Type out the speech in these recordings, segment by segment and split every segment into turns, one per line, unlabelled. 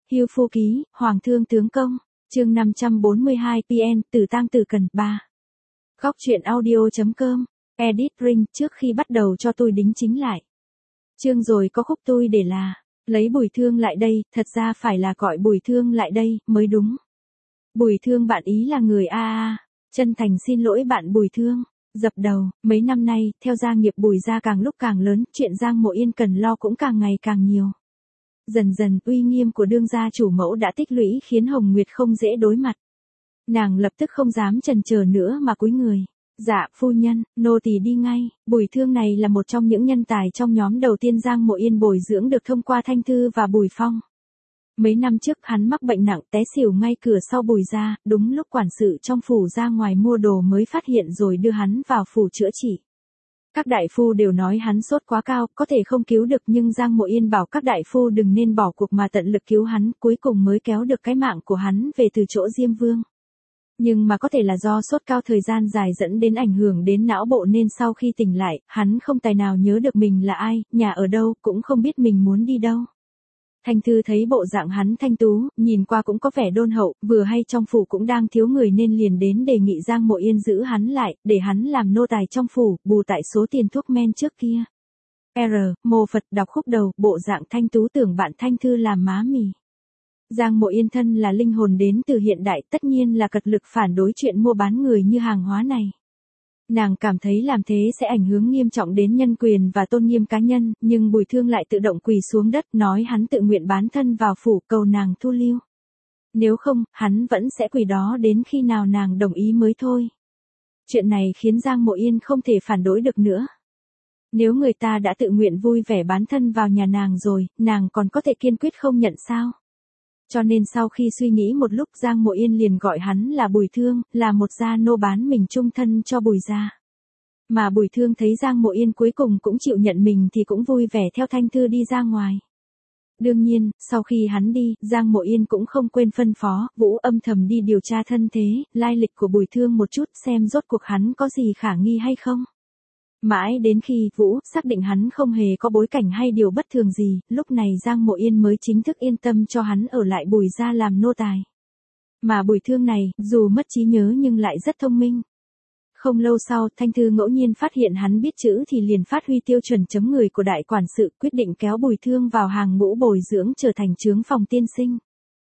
Hưu Phu Ký, Hoàng Thương Tướng Công, chương 542 PN, Tử Tang Tử Cần 3. Góc truyện audio.com, edit ring, trước khi bắt đầu cho tôi đính chính lại. Chương rồi có khúc tôi để là, lấy Bùi Thương lại đây, thật ra phải là gọi Bùi Thương lại đây, mới đúng. Bùi Thương bạn ý là người a. Chân thành xin lỗi bạn Bùi Thương. Dập đầu, mấy năm nay, theo gia nghiệp Bùi gia càng lúc càng lớn, chuyện Giang Mộ Yên cần lo cũng càng ngày càng nhiều. Dần dần, uy nghiêm của đương gia chủ mẫu đã tích lũy khiến Hồng Nguyệt không dễ đối mặt. Nàng lập tức không dám chần chờ nữa mà cúi người. Dạ, phu nhân, nô tỳ đi ngay. Bùi Thương này là một trong những nhân tài trong nhóm đầu tiên Giang Mộ Yên bồi dưỡng được thông qua Thanh Thư và Bùi Phong. Mấy năm trước hắn mắc bệnh nặng té xỉu ngay cửa sau Bùi gia, đúng lúc quản sự trong phủ ra ngoài mua đồ mới phát hiện rồi đưa hắn vào phủ chữa trị. Các đại phu đều nói hắn sốt quá cao, có thể không cứu được, nhưng Giang Mộ Yên bảo các đại phu đừng nên bỏ cuộc mà tận lực cứu hắn, cuối cùng mới kéo được cái mạng của hắn về từ chỗ Diêm Vương. Nhưng mà có thể là do sốt cao thời gian dài dẫn đến ảnh hưởng đến não bộ nên sau khi tỉnh lại, hắn không tài nào nhớ được mình là ai, nhà ở đâu, cũng không biết mình muốn đi đâu. Thanh Thư thấy bộ dạng hắn thanh tú, nhìn qua cũng có vẻ đôn hậu, vừa hay trong phủ cũng đang thiếu người nên liền đến đề nghị Giang Mộ Yên giữ hắn lại, để hắn làm nô tài trong phủ, bù tại số tiền thuốc men trước kia. Mô Phật đọc khúc đầu, bộ dạng thanh tú tưởng bạn Thanh Thư làm má mì. Giang Mộ Yên thân là linh hồn đến từ hiện đại, tất nhiên là cật lực phản đối chuyện mua bán người như hàng hóa này. Nàng cảm thấy làm thế sẽ ảnh hưởng nghiêm trọng đến nhân quyền và tôn nghiêm cá nhân, nhưng Bùi Thương lại tự động quỳ xuống đất nói hắn tự nguyện bán thân vào phủ cầu nàng thu lưu. Nếu không, hắn vẫn sẽ quỳ đó đến khi nào nàng đồng ý mới thôi. Chuyện này khiến Giang Mộ Yên không thể phản đối được nữa. Nếu người ta đã tự nguyện vui vẻ bán thân vào nhà nàng rồi, nàng còn có thể kiên quyết không nhận sao? Cho nên sau khi suy nghĩ một lúc Giang Mộ Yên liền gọi hắn là Bùi Thương, là một gia nô bán mình chung thân cho Bùi gia. Mà Bùi Thương thấy Giang Mộ Yên cuối cùng cũng chịu nhận mình thì cũng vui vẻ theo Thanh Thư đi ra ngoài. Đương nhiên, sau khi hắn đi, Giang Mộ Yên cũng không quên phân phó, Vũ âm thầm đi điều tra thân thế, lai lịch của Bùi Thương một chút xem rốt cuộc hắn có gì khả nghi hay không. Mãi đến khi Vũ xác định hắn không hề có bối cảnh hay điều bất thường gì, lúc này Giang Mộ Yên mới chính thức yên tâm cho hắn ở lại Bùi gia làm nô tài. Mà Bùi Thương này, dù mất trí nhớ nhưng lại rất thông minh. Không lâu sau, Thanh Thư ngẫu nhiên phát hiện hắn biết chữ thì liền phát huy tiêu chuẩn chấm người của đại quản sự, quyết định kéo Bùi Thương vào hàng ngũ bồi dưỡng trở thành chướng phòng tiên sinh.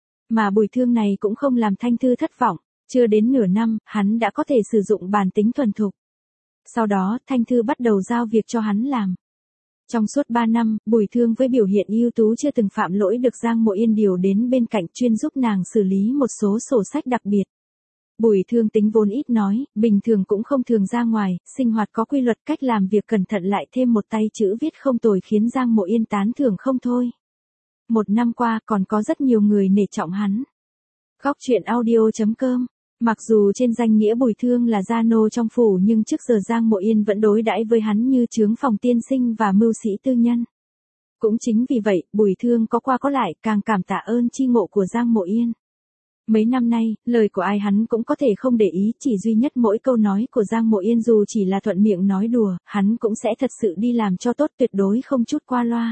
Mà Bùi Thương này cũng không làm Thanh Thư thất vọng, chưa đến nửa năm, hắn đã có thể sử dụng bản tính thuần thục. Sau đó, Thanh Thư bắt đầu giao việc cho hắn làm. Trong suốt 3 năm, Bùi Thương với biểu hiện ưu tú chưa từng phạm lỗi được Giang Mộ Yên điều đến bên cạnh chuyên giúp nàng xử lý một số sổ sách đặc biệt. Bùi Thương tính vốn ít nói, bình thường cũng không thường ra ngoài, sinh hoạt có quy luật, cách làm việc cẩn thận lại thêm một tay chữ viết không tồi khiến Giang Mộ Yên tán thưởng không thôi. Một năm qua còn có rất nhiều người nể trọng hắn. Góc truyện audio.com. Mặc dù trên danh nghĩa Bùi Thương là gia nô trong phủ nhưng trước giờ Giang Mộ Yên vẫn đối đãi với hắn như chướng phòng tiên sinh và mưu sĩ tư nhân. Cũng chính vì vậy, Bùi Thương có qua có lại càng cảm tạ ơn chi ngộ của Giang Mộ Yên. Mấy năm nay, lời của ai hắn cũng có thể không để ý, chỉ duy nhất mỗi câu nói của Giang Mộ Yên dù chỉ là thuận miệng nói đùa, hắn cũng sẽ thật sự đi làm cho tốt, tuyệt đối không chút qua loa.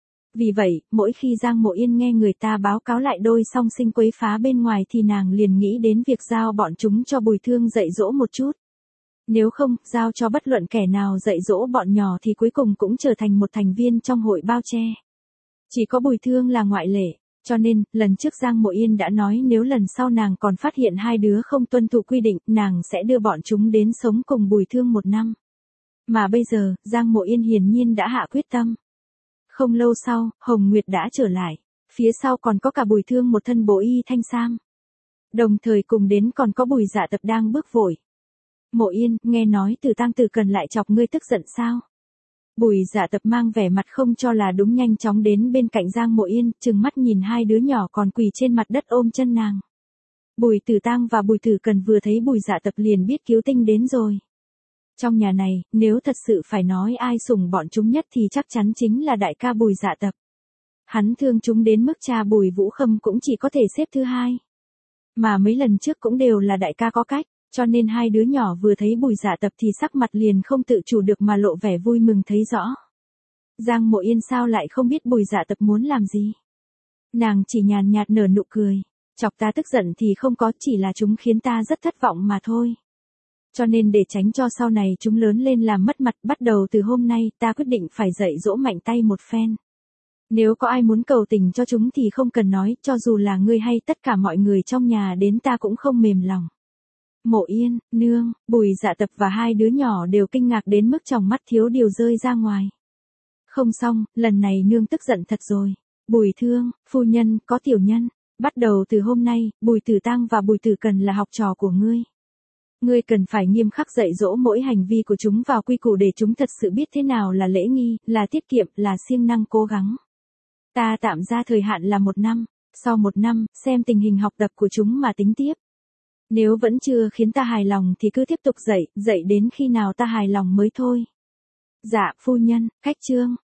Vì vậy, mỗi khi Giang Mộ Yên nghe người ta báo cáo lại đôi song sinh quấy phá bên ngoài thì nàng liền nghĩ đến việc giao bọn chúng cho Bùi Thương dạy dỗ một chút. Nếu không, giao cho bất luận kẻ nào dạy dỗ bọn nhỏ thì cuối cùng cũng trở thành một thành viên trong hội bao che. Chỉ có Bùi Thương là ngoại lệ, cho nên, lần trước Giang Mộ Yên đã nói nếu lần sau nàng còn phát hiện hai đứa không tuân thủ quy định, nàng sẽ đưa bọn chúng đến sống cùng Bùi Thương 1 năm. Mà bây giờ, Giang Mộ Yên hiển nhiên đã hạ quyết tâm. Không lâu sau, Hồng Nguyệt đã trở lại. Phía sau còn có cả Bùi Thương một thân bộ y thanh sam. Đồng thời cùng đến còn có Bùi Dạ Tập đang bước vội. Mộ Yên, nghe nói Tử Tang Tử Cần lại chọc ngươi tức giận sao? Bùi Dạ Tập mang vẻ mặt không cho là đúng nhanh chóng đến bên cạnh Giang Mộ Yên, trừng mắt nhìn hai đứa nhỏ còn quỳ trên mặt đất ôm chân nàng. Bùi Tử Tang và Bùi Tử Cần vừa thấy Bùi Dạ Tập liền biết cứu tinh đến rồi. Trong nhà này, nếu thật sự phải nói ai sủng bọn chúng nhất thì chắc chắn chính là đại ca Bùi Dạ Tập. Hắn thương chúng đến mức cha Bùi Vũ Khâm cũng chỉ có thể xếp thứ hai. Mà mấy lần trước cũng đều là đại ca có cách, cho nên hai đứa nhỏ vừa thấy Bùi Dạ Tập thì sắc mặt liền không tự chủ được mà lộ vẻ vui mừng thấy rõ. Giang Mộ Yên sao lại không biết Bùi Dạ Tập muốn làm gì? Nàng chỉ nhàn nhạt nở nụ cười. Chọc ta tức giận thì không có, chỉ là chúng khiến ta rất thất vọng mà thôi. Cho nên để tránh cho sau này chúng lớn lên làm mất mặt, bắt đầu từ hôm nay ta quyết định phải dạy dỗ mạnh tay một phen. Nếu có ai muốn cầu tình cho chúng thì không cần nói, cho dù là ngươi hay tất cả mọi người trong nhà đến ta cũng không mềm lòng. Mộ Yên, nương, Bùi Dạ Tập và hai đứa nhỏ đều kinh ngạc đến mức tròng mắt thiếu điều rơi ra ngoài. Không xong, lần này nương tức giận thật rồi. Bùi Thương, phu nhân, có tiểu nhân. Bắt đầu từ hôm nay, Bùi Tử Tăng và Bùi Tử Cần là học trò của ngươi. Ngươi cần phải nghiêm khắc dạy dỗ mỗi hành vi của chúng vào quy củ để chúng thật sự biết thế nào là lễ nghi, là tiết kiệm, là siêng năng cố gắng. Ta tạm ra thời hạn là 1 năm, sau 1 năm, xem tình hình học tập của chúng mà tính tiếp. Nếu vẫn chưa khiến ta hài lòng thì cứ tiếp tục dạy đến khi nào ta hài lòng mới thôi. Dạ, phu nhân, khách trương.